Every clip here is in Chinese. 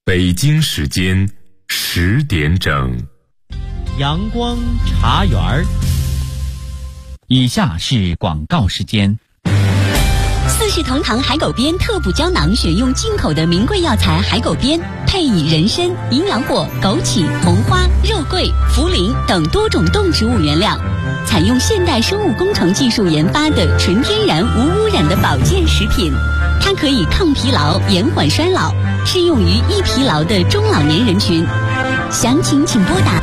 北京时间10点整。 阳光茶园儿。以下是广告时间。 四世同堂海狗鞭特补胶囊，选用进口的名贵药材海狗鞭，配以人参、营养果、枸杞、红花、肉桂、茯苓等多种动植物原料，采用现代生物工程技术研发的纯天然无污染的保健食品。它可以抗疲劳、延缓衰老，适用于易疲劳的中老年人群。详情请拨打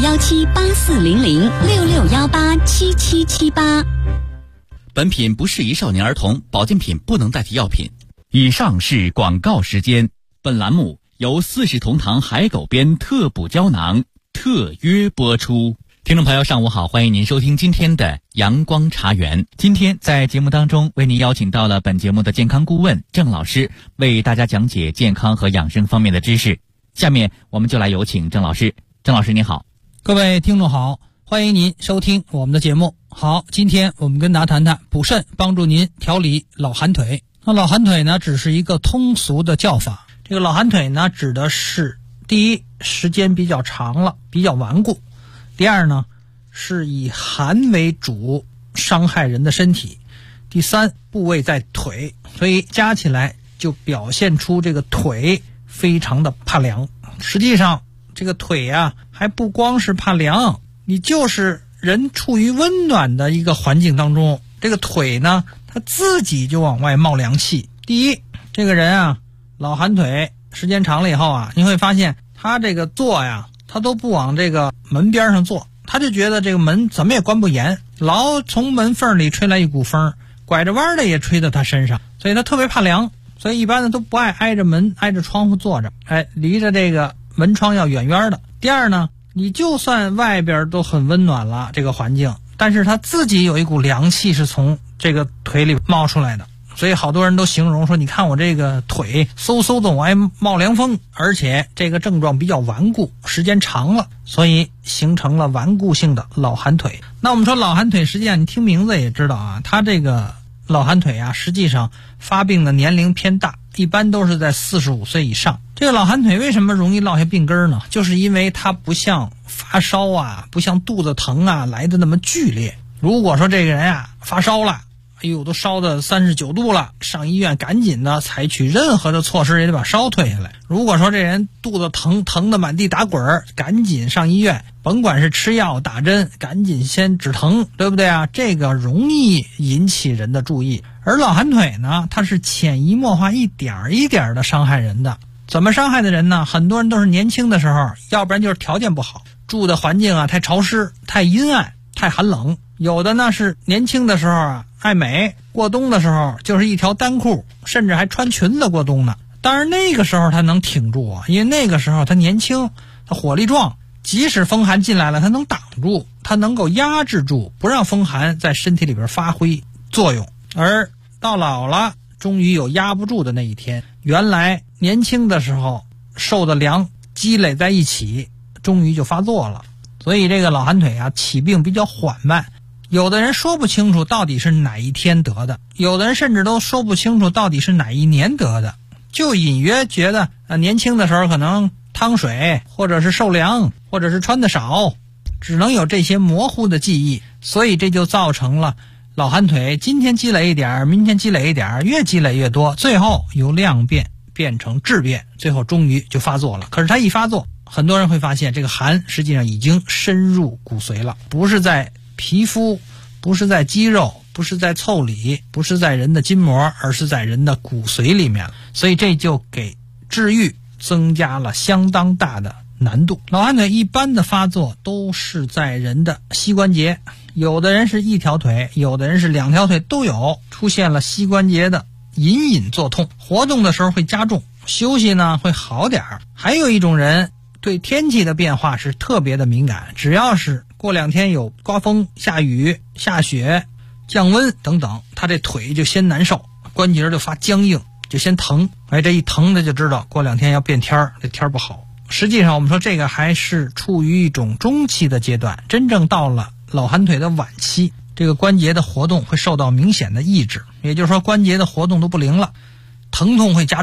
6617840066187778。 本品不适宜少年儿童，保健品不能代替药品。以上是广告时间。本栏目由四世同堂海狗鞭特补胶囊特约播出。听众朋友上午好，欢迎您收听今天的阳光茶园。今天在节目当中为您邀请到了本节目的健康顾问郑老师，为大家讲解健康和养生方面的知识。下面我们就来有请郑老师。郑老师您好。 各位听众好，欢迎您收听我们的节目。好，今天我们跟大家谈谈补肾，帮助您调理老寒腿。那老寒腿呢，只是一个通俗的叫法。这个老寒腿呢，指的是第一，时间比较长了，比较顽固；第二呢，是以寒为主，伤害人的身体；第三，部位在腿，所以加起来就表现出这个腿非常的怕凉。实际上这个腿啊，还不光是怕凉，你就是人处于温暖的一个环境当中，这个腿呢，它自己就往外冒凉气。第一，这个人啊，老寒腿时间长了以后啊，你会发现他这个坐呀，他都不往这个门边上坐，他就觉得这个门怎么也关不严，老从门缝里吹来一股风，拐着弯的也吹到他身上，所以他特别怕凉。所以一般的都不爱挨着门挨着窗户坐着，离着这个门窗要远远的。第二呢，你就算外边都很温暖了这个环境，但是他自己有一股凉气是从这个腿里冒出来的，所以好多人都形容说，你看我这个腿嗖嗖的往外冒凉风，而且这个症状比较顽固，时间长了，所以形成了顽固性的老寒腿。那我们说老寒腿，实际上你听名字也知道啊，它这个老寒腿啊，实际上发病的年龄偏大，一般都是在45岁以上。这个老寒腿为什么容易落下病根呢？就是因为它不像发烧啊，不像肚子疼啊来的那么剧烈。如果说这个人啊发烧了，哎呦，都烧到39度了，上医院赶紧的采取任何的措施，也得把烧退下来。如果说这人肚子疼得满地打滚，赶紧上医院，甭管是吃药打针，赶紧先止疼，对不对啊？这个容易引起人的注意。而老寒腿呢，它是潜移默化一点一点的伤害人的。怎么伤害的人呢？很多人都是年轻的时候，要不然就是条件不好，住的环境啊太潮湿、太阴暗、太寒冷。有的呢是年轻的时候啊爱美，过冬的时候就是一条单裤，甚至还穿裙子过冬呢。当然那个时候他能挺住啊，因为那个时候他年轻，他火力壮，即使风寒进来了他能挡住，他能够压制住，不让风寒在身体里边发挥作用。而到老了终于有压不住的那一天，原来年轻的时候受的凉积累在一起，终于就发作了。所以这个老寒腿啊起病比较缓慢，有的人说不清楚到底是哪一天得的，有的人甚至都说不清楚到底是哪一年得的，就隐约觉得年轻的时候可能汤水，或者是受凉，或者是穿的少，只能有这些模糊的记忆。所以这就造成了老寒腿今天积累一点，明天积累一点，越积累越多，最后由量变变成质变，最后终于就发作了。可是它一发作，很多人会发现这个寒实际上已经深入骨髓了，不是在皮肤，不是在肌肉，不是在腠理，不是在人的筋膜，而是在人的骨髓里面了。所以这就给治愈增加了相当大的难度。老寒腿一般的发作都是在人的膝关节，有的人是一条腿，有的人是两条腿都有，出现了膝关节的隐隐作痛，活动的时候会加重，休息呢会好点。还有一种人对天气的变化是特别的敏感，只要是过2天有刮风、下雨、下雪、降温等等，他这腿就先难受，关节就发僵硬，就先疼。这一疼他就知道过2天要变天，这天不好。实际上我们说这个还是处于一种中期的阶段，真正到了老寒腿的晚期，这个关节的活动会受到明显的抑制，也就是说关节的活动都不灵了，疼痛会加重，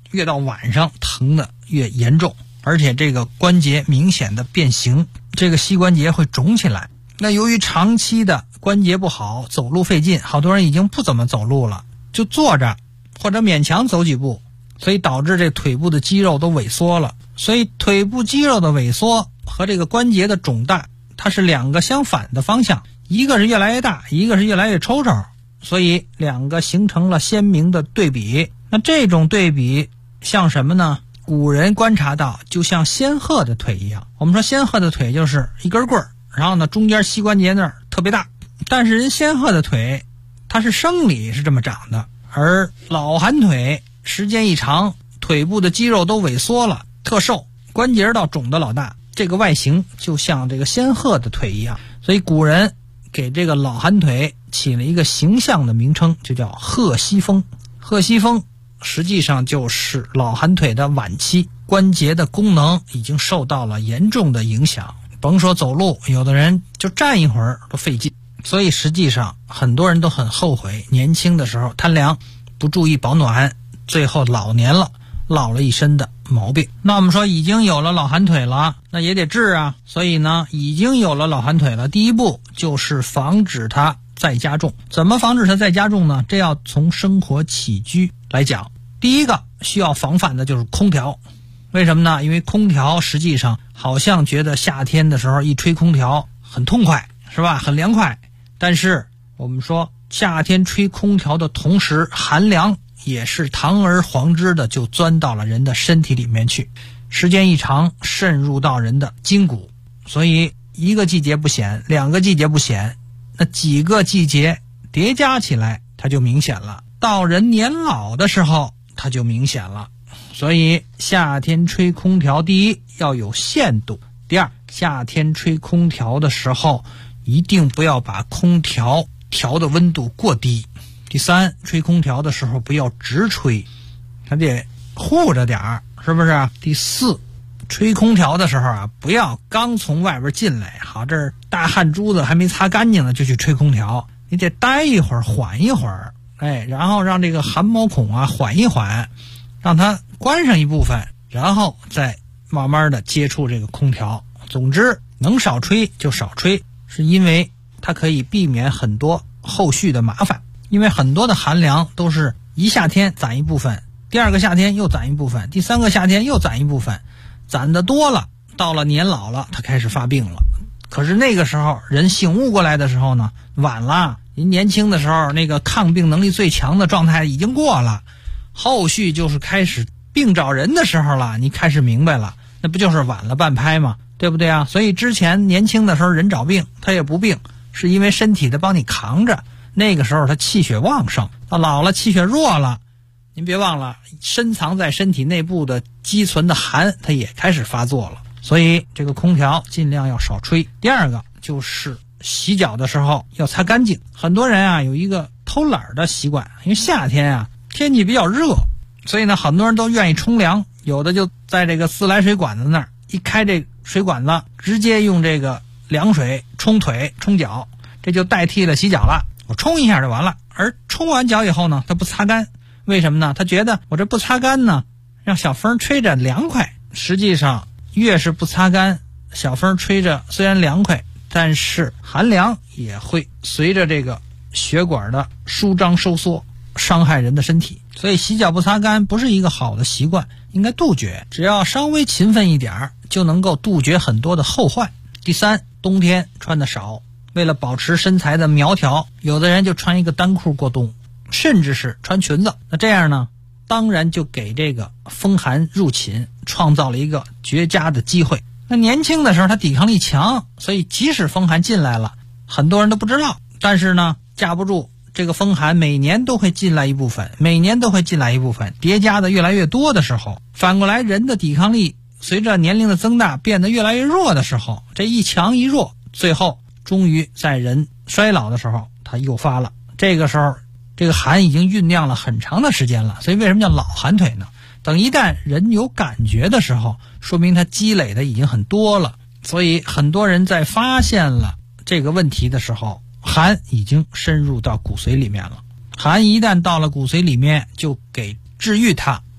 越到晚上疼的越严重，而且这个关节明显的变形，这个膝关节会肿起来。那由于长期的关节不好，走路费劲，好多人已经不怎么走路了，就坐着或者勉强走几步，所以导致这腿部的肌肉都萎缩了。所以腿部肌肉的萎缩和这个关节的肿大，它是两个相反的方向，一个是越来越大，一个是越来越抽抽，所以两个形成了鲜明的对比。那这种对比像什么呢？古人观察到就像仙鹤的腿一样。我们说仙鹤的腿就是一根棍儿，然后呢中间膝关节那儿特别大，但是人仙鹤的腿它是生理是这么长的，而老寒腿时间一长，腿部的肌肉都萎缩了，特瘦，关节倒肿得老大，这个外形就像这个仙鹤的腿一样。所以古人给这个老寒腿起了一个形象的名称，就叫鹤膝风。鹤膝风实际上就是老寒腿的晚期，关节的功能已经受到了严重的影响，甭说走路，有的人就站一会儿都费劲。所以实际上很多人都很后悔年轻的时候贪凉，不注意保暖，最后老年了，落了一身的毛病。那我们说已经有了老寒腿了，那也得治啊。所以呢，已经有了老寒腿了，第一步就是防止它再加重。怎么防止它再加重呢？这要从生活起居来讲。第一个需要防范的就是空调。为什么呢？因为空调实际上好像觉得夏天的时候一吹空调很痛快，是吧？很凉快。但是我们说夏天吹空调的同时，寒凉也是堂而皇之的就钻到了人的身体里面去，时间一长渗入到人的筋骨。所以一个季节不显，两个季节不显，那几个季节叠加起来它就明显了，到人年老的时候它就明显了。所以夏天吹空调，第一要有限度，第二夏天吹空调的时候一定不要把空调调的温度过低，第三吹空调的时候不要直吹，它得护着点儿，是不是？第四吹空调的时候啊，不要刚从外边进来，好这儿大汗珠子还没擦干净呢就去吹空调，你得待一会儿缓一会儿，然后让这个汗毛孔啊缓一缓，让它关上一部分，然后再慢慢的接触这个空调。总之能少吹就少吹，是因为它可以避免很多后续的麻烦。因为很多的寒凉都是一夏天攒一部分，第二个夏天又攒一部分，第三个夏天又攒一部分，攒得多了，到了年老了它开始发病了。可是那个时候人醒悟过来的时候呢，晚了。您年轻的时候那个抗病能力最强的状态已经过了，后续就是开始病找人的时候了，你开始明白了，那不就是晚了半拍吗？对不对啊？所以之前年轻的时候人找病他也不病，是因为身体的帮你扛着，那个时候他气血旺盛。到老了气血弱了，您别忘了深藏在身体内部的积存的寒它也开始发作了。所以这个空调尽量要少吹。第二个就是洗脚的时候要擦干净。很多人啊有一个偷懒的习惯，因为夏天啊天气比较热，所以呢很多人都愿意冲凉，有的就在这个自来水管子那儿一开这水管子，直接用这个凉水冲腿冲脚，这就代替了洗脚了，我冲一下就完了。而冲完脚以后呢他不擦干，为什么呢？他觉得我这不擦干呢让小风吹着凉快。实际上越是不擦干，小风吹着虽然凉快，但是寒凉也会随着这个血管的舒张收缩伤害人的身体。所以洗脚不擦干不是一个好的习惯，应该杜绝。只要稍微勤奋一点就能够杜绝很多的后患。第三，冬天穿的少，为了保持身材的苗条，有的人就穿一个单裤过冬，甚至是穿裙子。那这样呢当然就给这个风寒入侵创造了一个绝佳的机会。那年轻的时候他抵抗力强，所以即使风寒进来了很多人都不知道，但是呢架不住这个风寒每年都会进来一部分，每年都会进来一部分，叠加的越来越多的时候，反过来人的抵抗力随着年龄的增大变得越来越弱的时候，这一强一弱，最后终于在人衰老的时候它诱发了。这个时候这个寒已经酝酿了很长的时间了，所以为什么叫老寒腿呢？等一旦人有感觉的时候，说明他积累的已经很多了。所以很多人在发现了这个问题的时候，寒已经深入到骨髓里面了。寒一旦到了骨髓里面，就给治愈它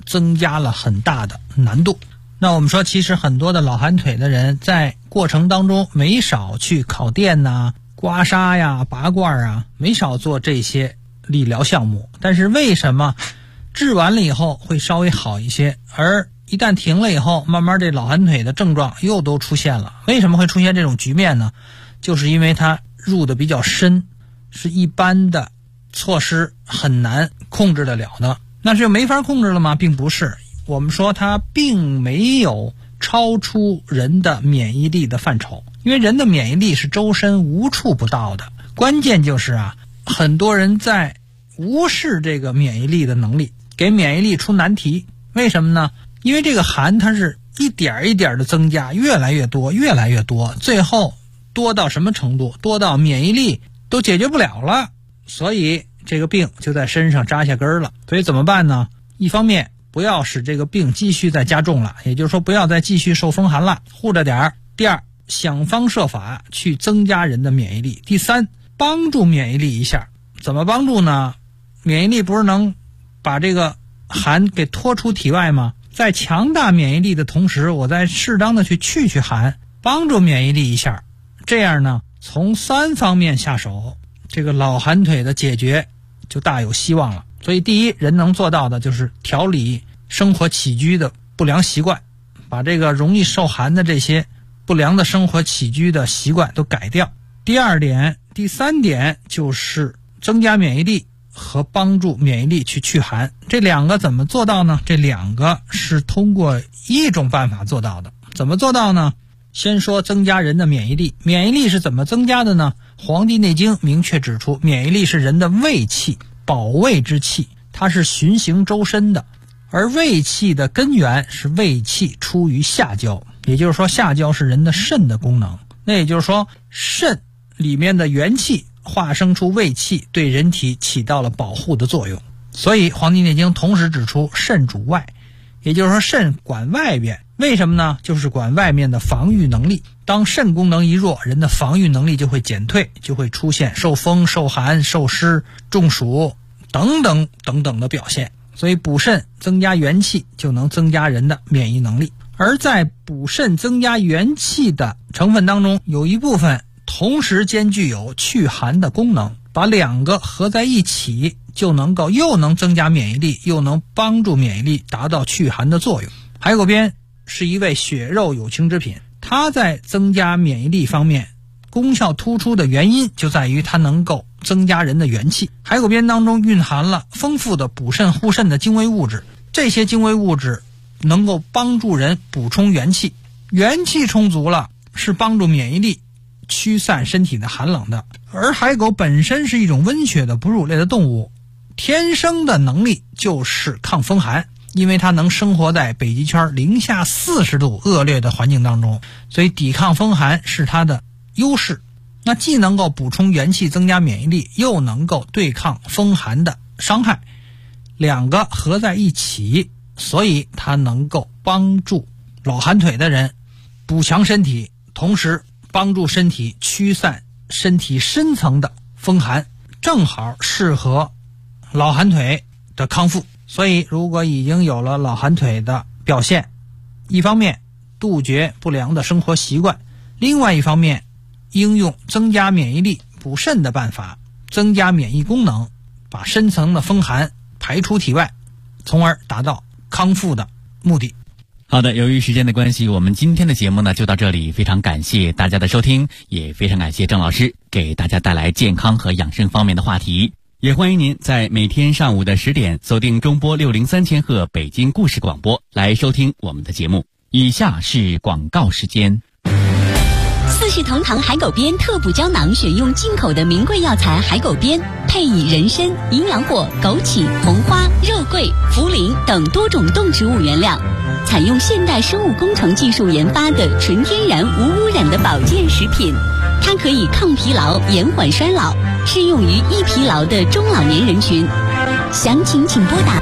增加了很大的难度。那我们说，其实很多的老寒腿的人在过程当中没少去烤电呐、刮痧呀、拔罐啊，没少做这些理疗项目。但是为什么治完了以后会稍微好一些，而一旦停了以后，慢慢这老寒腿的症状又都出现了？为什么会出现这种局面呢？就是因为它入的比较深，是一般的措施很难控制得了的。那是没法控制了吗？并不是。我们说它并没有超出人的免疫力的范畴，因为人的免疫力是周身无处不到的。关键就是很多人在无视这个免疫力的能力，给免疫力出难题。为什么呢？因为这个寒它是一点一点的增加，越来越多，越来越多，最后多到什么程度？多到免疫力都解决不了了，所以这个病就在身上扎下根了。所以怎么办呢？一方面不要使这个病继续再加重了，也就是说不要再继续受风寒了，护着点儿。第二，想方设法去增加人的免疫力。第三，帮助免疫力一下。怎么帮助呢？免疫力不是能把这个寒给拖出体外吗？在强大免疫力的同时，我再适当的去去寒，帮助免疫力一下。这样呢，从3方面下手，这个老寒腿的解决就大有希望了。所以第一，人能做到的就是调理生活起居的不良习惯，把这个容易受寒的这些不良的生活起居的习惯都改掉。第二点、第三点就是增加免疫力和帮助免疫力去寒。这两个怎么做到呢？这两个是通过一种办法做到的。怎么做到呢？先说增加人的免疫力。免疫力是怎么增加的呢？《黄帝内经》明确指出，免疫力是人的卫气，保卫之气，它是循行周身的。而卫气的根源是卫气出于下焦，也就是说下焦是人的肾的功能。那也就是说，肾里面的元气化生出卫气，对人体起到了保护的作用。所以《黄帝内经》同时指出肾主外，也就是说肾管外边。为什么呢？就是管外面的防御能力。当肾功能一弱，人的防御能力就会减退，就会出现受风、受寒、受湿、中暑等等等等的表现。所以补肾增加元气，就能增加人的免疫能力。而在补肾增加元气的成分当中，有一部分同时兼具有祛寒的功能，把两个合在一起，就能够又能增加免疫力，又能帮助免疫力达到祛寒的作用。海狗鞭是一味血肉有情之品，它在增加免疫力方面功效突出的原因就在于它能够增加人的元气。海狗鞭当中蕴含了丰富的补肾护肾的精微物质，这些精微物质能够帮助人补充元气，元气充足了是帮助免疫力驱散身体的寒冷的。而海狗本身是一种温血的哺乳类的动物，天生的能力就是抗风寒，因为它能生活在北极圈零下40度恶劣的环境当中，所以抵抗风寒是它的优势。那既能够补充元气增加免疫力，又能够对抗风寒的伤害，两个合在一起，所以它能够帮助老寒腿的人补强身体，同时帮助身体驱散身体深层的风寒，正好适合老寒腿的康复。所以如果已经有了老寒腿的表现，一方面杜绝不良的生活习惯，另外一方面应用增加免疫力补肾的办法，增加免疫功能，把深层的风寒排出体外，从而达到康复的目的。 好的，由于时间的关系，我们今天的节目呢就到这里，非常感谢大家的收听，也非常感谢郑老师给大家带来健康和养生方面的话题。也欢迎您在每天上午的10点锁定中波603千赫北京故事广播来收听我们的节目。以下是广告时间。 四世同堂海狗鞭特补胶囊选用进口的名贵药材海狗鞭，配以人参、营养果、枸杞、红花、肉桂、茯苓等多种动植物原料，采用现代生物工程技术研发的纯天然无污染的保健食品。它可以抗疲劳、延缓衰老，适用于易疲劳的中老年人群。详情请拨打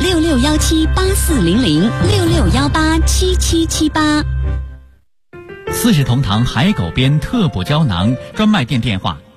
6617840066187778。 四世同堂海狗鞭特补胶囊专卖店电话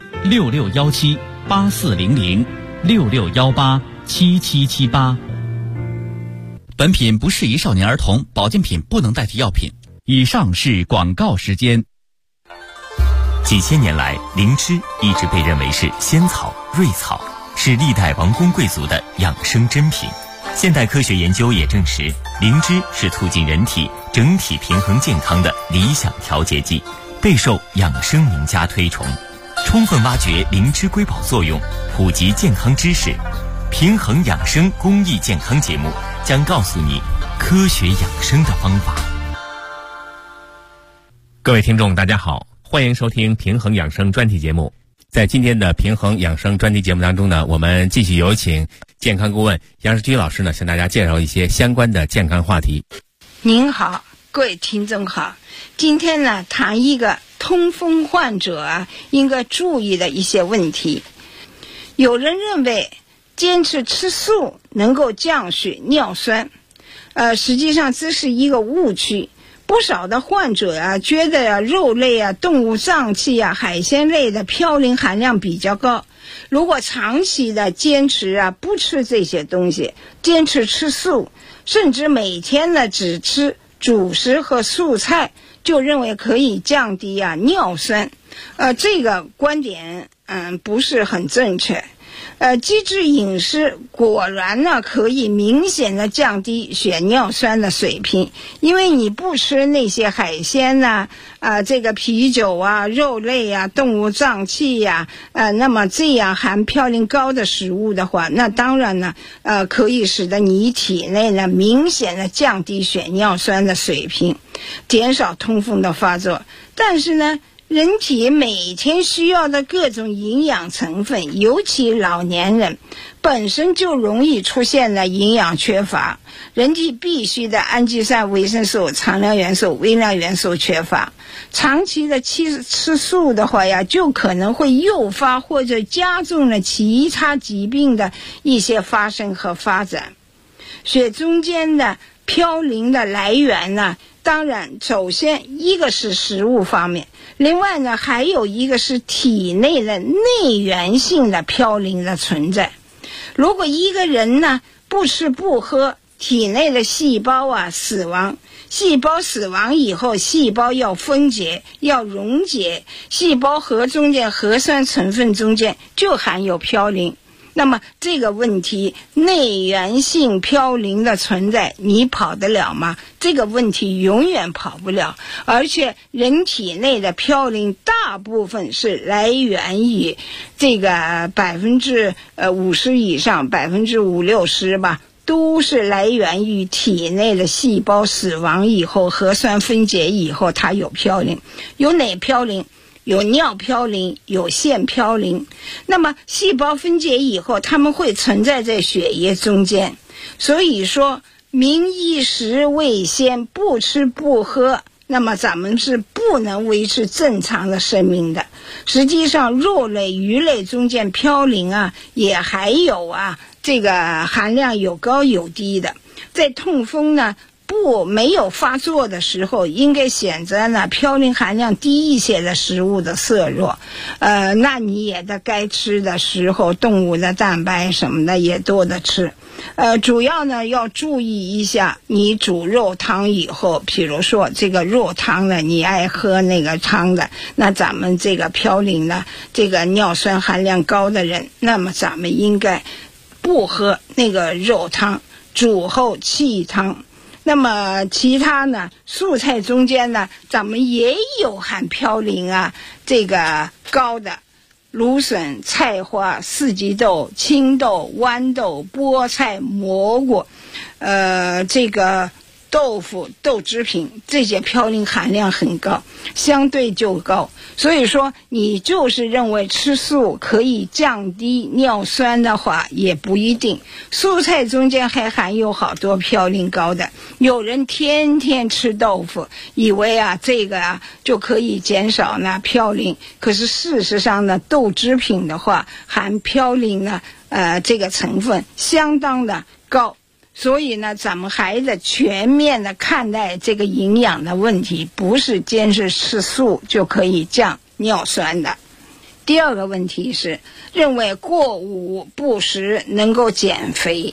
：6617840066187778。 本品不适宜少年儿童，保健品不能代替药品。以上是广告时间。 几千年来，灵芝一直被认为是仙草、瑞草，是历代王公贵族的养生珍品。现代科学研究也证实，灵芝是促进人体整体平衡健康的理想调节剂，备受养生名家推崇。充分挖掘灵芝瑰宝作用，普及健康知识，平衡养生公益健康节目将告诉你科学养生的方法。 各位听众大家好，欢迎收听平衡养生专题节目。在今天的平衡养生专题节目当中呢，我们继续有请健康顾问杨世军老师呢，向大家介绍一些相关的健康话题。 您好，各位听众好，今天呢谈一个痛风患者应该注意的一些问题。有人认为坚持吃素能够降血尿酸，实际上这是一个误区。不少的患者觉得肉类动物脏器海鲜类的嘌呤含量比较高，如果长期的坚持不吃这些东西，坚持吃素，甚至每天呢只吃主食和蔬菜，就认为可以降低尿酸，这个观点不是很正确。机制饮食果然呢可以明显的降低血尿酸的水平，因为你不吃那些海鲜这个啤酒肉类动物脏器那么这样含嘌呤高的食物的话，那当然呢可以使得你体内呢明显的降低血尿酸的水平，减少痛风的发作。但是呢人体每天需要的各种营养成分，尤其老年人本身就容易出现了营养缺乏，人体必需的氨基酸、维生素、常量元素、微量元素缺乏，长期的吃素的话就可能会诱发或者加重了其他疾病的一些发生和发展。血中间的嘌呤的来源呢，当然首先一个是食物方面，另外呢还有一个是体内的内源性的嘌呤的存在。如果一个人呢不吃不喝，体内的细胞死亡，细胞死亡以后，细胞要分解要溶解，细胞核中间核酸成分中间就含有嘌呤，那么这个问题内源性嘌呤的存在你跑得了吗？这个问题永远跑不了。而且人体内的嘌呤大部分是来源于这个50%以上50-60%吧，都是来源于体内的细胞死亡以后，核酸分解以后它有嘌呤。有哪嘌呤？有尿嘌呤，有腺嘌呤。那么细胞分解以后，它们会存在在血液中间。所以说民以食为先，不吃不喝，那么咱们是不能维持正常的生命的。实际上肉类鱼类中间嘌呤也还有这个含量有高有低的。在痛风呢没有发作的时候，应该选择呢嘌呤含量低一些的食物的摄入，那你也得该吃的时候动物的蛋白什么的也多的吃。主要呢要注意一下，你煮肉汤以后，比如说这个肉汤呢你爱喝那个汤的，那咱们这个嘌呤呢这个尿酸含量高的人，那么咱们应该不喝那个肉汤，煮后沏汤。那么其他呢蔬菜中间呢咱们也有含嘌呤这个高的，芦笋、菜花、四季豆、青豆、豌豆、菠菜、蘑菇这个豆腐、豆制品，这些嘌呤含量很高，相对就高。所以说你就是认为吃素可以降低尿酸的话，也不一定。蔬菜中间还含有好多嘌呤高的，有人天天吃豆腐，以为这个就可以减少呢嘌呤，可是事实上呢豆制品的话含嘌呤呢这个成分相当的高。所以呢咱们还得全面的看待这个营养的问题，不是坚持吃素就可以降尿酸的。第二个问题是认为过午不食能够减肥，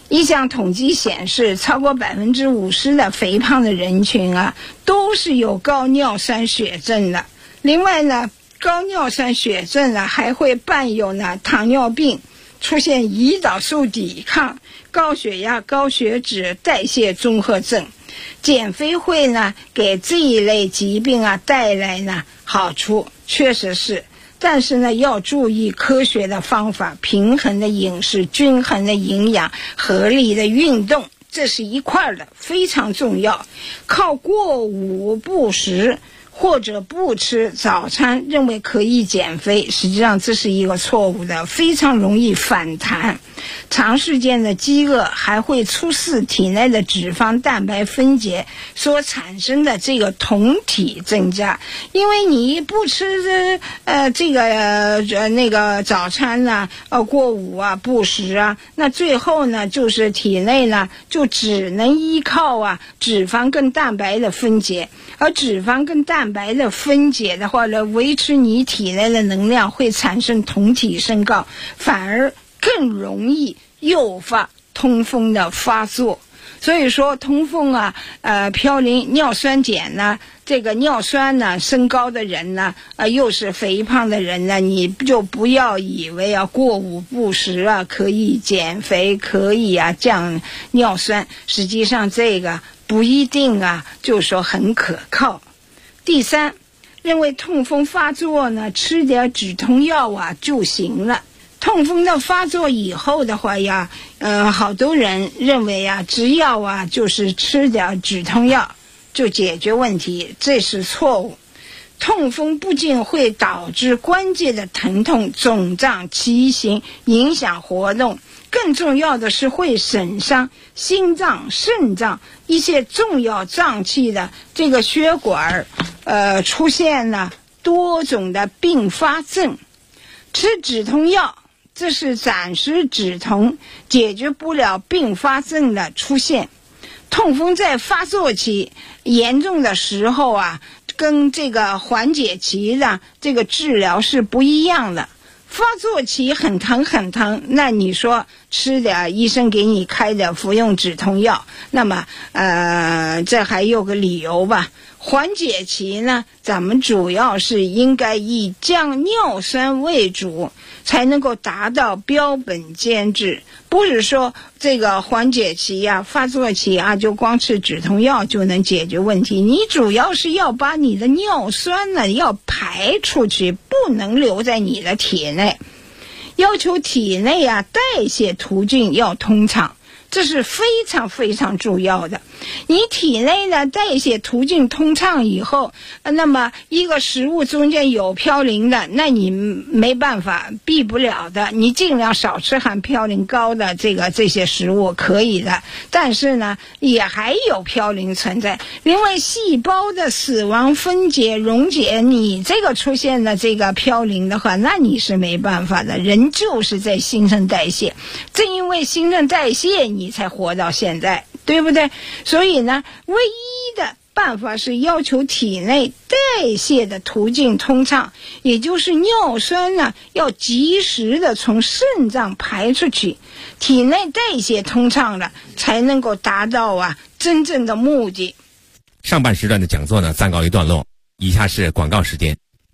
一项统计显示，超过50%的肥胖的人群啊，都是有高尿酸血症的。另外呢，高尿酸血症呢还会伴有呢糖尿病，出现胰岛素抵抗、高血压、高血脂、代谢综合症。减肥会呢给这一类疾病啊带来呢好处，确实是。但是呢，要注意科学的方法，平衡的饮食，均衡的营养，合理的运动，这是一块的，非常重要。靠过午不食或者不吃早餐认为可以减肥，实际上这是一个错误的，非常容易反弹。长时间的饥饿还会促使体内的脂肪蛋白分解所产生的这个酮体增加，因为你不吃那个早餐呢，过午啊不食啊，那最后呢就是体内呢就只能依靠脂肪跟蛋白的分解，而脂肪跟蛋白的分解的话呢，维持你体内的能量会产生酮体升高，反而更容易诱发痛风的发作。所以说痛风嘌呤尿酸碱呢，这个尿酸呢升高的人呢，又是肥胖的人呢，你就不要以为过午不食可以减肥，可以降尿酸，实际上这个不一定就是说很可靠。第三，认为痛风发作呢，吃点止痛药就行了。痛风的发作以后的话好多人认为只要就是吃点止痛药就解决问题，这是错误。痛风不仅会导致关节的疼痛、肿胀、畸形，影响活动，更重要的是会损伤心脏、肾脏一些重要脏器的这个血管，出现了多种的并发症。吃止痛药，这是暂时止痛，解决不了并发症的出现。痛风在发作期严重的时候跟这个缓解期的这个治疗是不一样的。发作期很疼很疼，那你说吃点医生给你开的服用止痛药，那么这还有个理由吧。缓解期呢，咱们主要是应该以降尿酸为主，才能够达到标本兼治。不是说这个缓解期发作期就光吃止痛药就能解决问题，你主要是要把你的尿酸呢要排出去，不能留在你的体内，要求体内代谢途径要通畅，这是非常非常重要的。你体内的代谢途径通畅以后，那么一个食物中间有嘌呤的，那你没办法，避不了的，你尽量少吃含嘌呤高的这些食物可以的，但是呢也还有嘌呤存在。另外细胞的死亡、分解、溶解，你这个出现了这个嘌呤的话，那你是没办法的，人就是在新陈代谢，正因为新陈代谢你才活到现在，对不对？所以呢，唯一的办法是要求体内代谢的途径通畅，也就是尿酸呢要及时的从肾脏排出去，体内代谢通畅了，才能够达到真正的目的。 上半时段的讲座呢暂告一段落，以下是广告时间。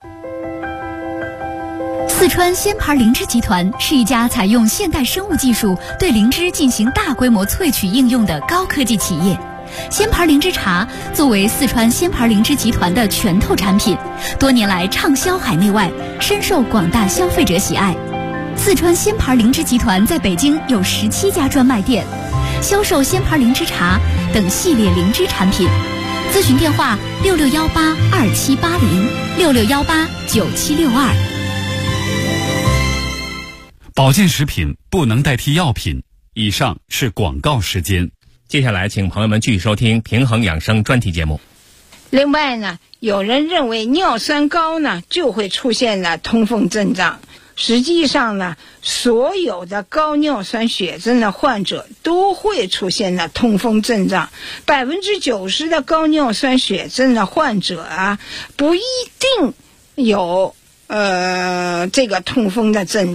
四川鲜牌灵芝集团是一家采用现代生物技术对灵芝进行大规模萃取应用的高科技企业。鲜牌灵芝茶作为四川鲜牌灵芝集团的拳头产品，多年来畅销海内外，深受广大消费者喜爱。四川鲜牌灵芝集团在北京有17家专卖店，销售鲜牌灵芝茶等系列灵芝产品。咨询电话66182780，66189762。 保健食品不能代替药品。以上是广告时间。 接下来请朋友们继续收听平衡养生专题节目。 另外呢，有人认为尿酸高呢就会出现了痛风症状，实际上呢，所有的高尿酸血症的患者都会出现了痛风症状。90%的高尿酸血症的患者不一定有这个痛风的症状。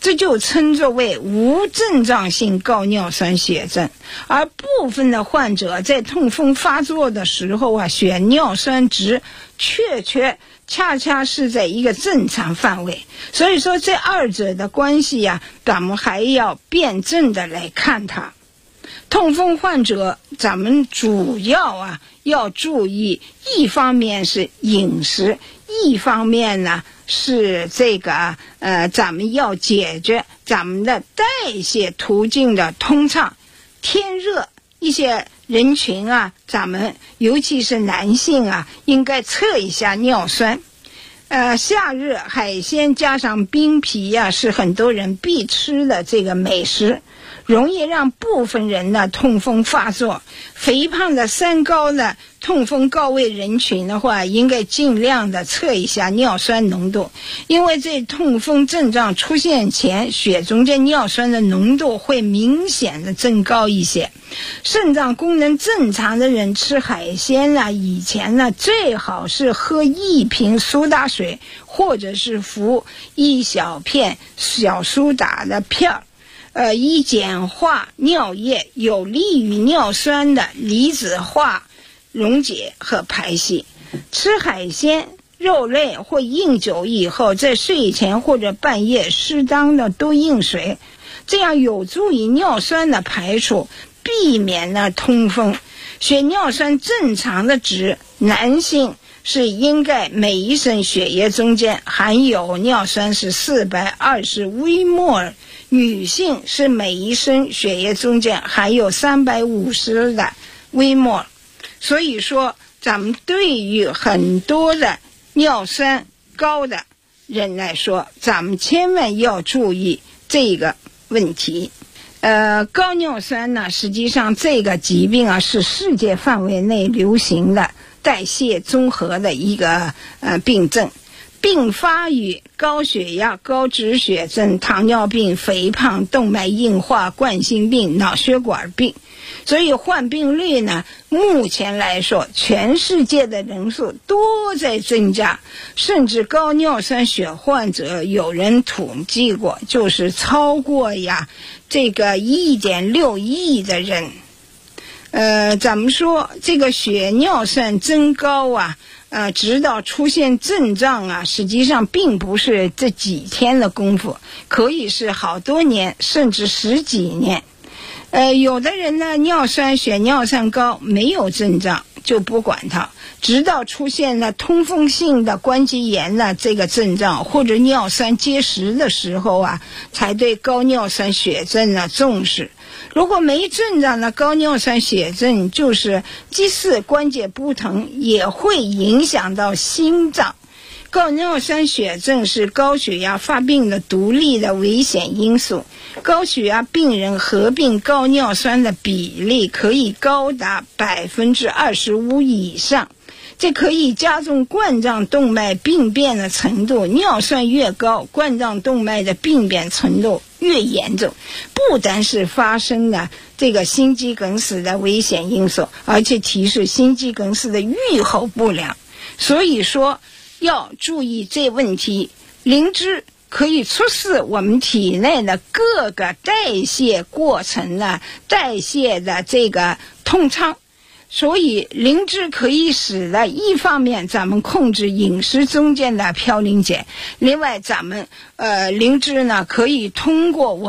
这就称作为无症状性高尿酸血症。而部分的患者在痛风发作的时候啊，血尿酸值恰恰是在一个正常范围。所以说这二者的关系呀，咱们还要辩证的来看它。痛风患者咱们主要要注意，一方面是饮食，一方面呢是这个咱们要解决咱们的代谢途径的通畅。天热一些人群咱们尤其是男性应该测一下尿酸。夏日海鲜加上冰皮是很多人必吃的这个美食，容易让部分人的痛风发作。肥胖的三高的痛风高危人群的话，应该尽量的测一下尿酸浓度，因为在痛风症状出现前，血中间尿酸的浓度会明显的增高一些。肾脏功能正常的人吃海鲜以前最好是喝1瓶苏打水，或者是服1小片小苏打的片儿，以简化尿液，有利于尿酸的离子化溶解和排泄。吃海鲜、肉类或饮酒以后，在睡前或者半夜适当的多饮水，这样有助于尿酸的排出，避免痛风。血尿酸正常的值，男性是应该每一升血液中间含有尿酸是420微摩尔，女性是每一升血液中间含有350的微摩尔。所以说咱们对于很多的尿酸高的人来说，咱们千万要注意这个问题。高尿酸呢，实际上这个疾病是世界范围内流行的代谢综合的一个病症，并发于高血压、高脂血症、糖尿病、肥胖、动脉硬化、冠心病、脑血管病。所以患病率呢，目前来说全世界的人数都在增加，甚至高尿酸血患者有人统计过，就是超过这个1.6亿的人。咱们说这个血尿酸增高直到出现症状实际上并不是这几天的功夫，可以是好多年甚至10几年。有的人呢，血尿酸高没有症状就不管它，直到出现了通风性的关节炎这个症状，或者尿酸结石的时候才对高尿酸血症重视。如果没症状的高尿酸血症，就是即使关节不疼也会影响到心脏。高尿酸血症是高血压发病的独立的危险因素，高血压病人合并高尿酸的比例可以高达25%以上，这可以加重冠状动脉病变的程度。尿酸越高，冠状动脉的病变程度越严重，不单是发生了这个心肌梗死的危险因素，而且提示心肌梗死的预后不良。所以说要注意这问题。灵芝可以促使我们体内的各个代谢过程代谢的这个通畅，所以灵芝可以使得一方面咱们控制饮食中间的嘌呤碱，另外咱们灵芝呢可以通过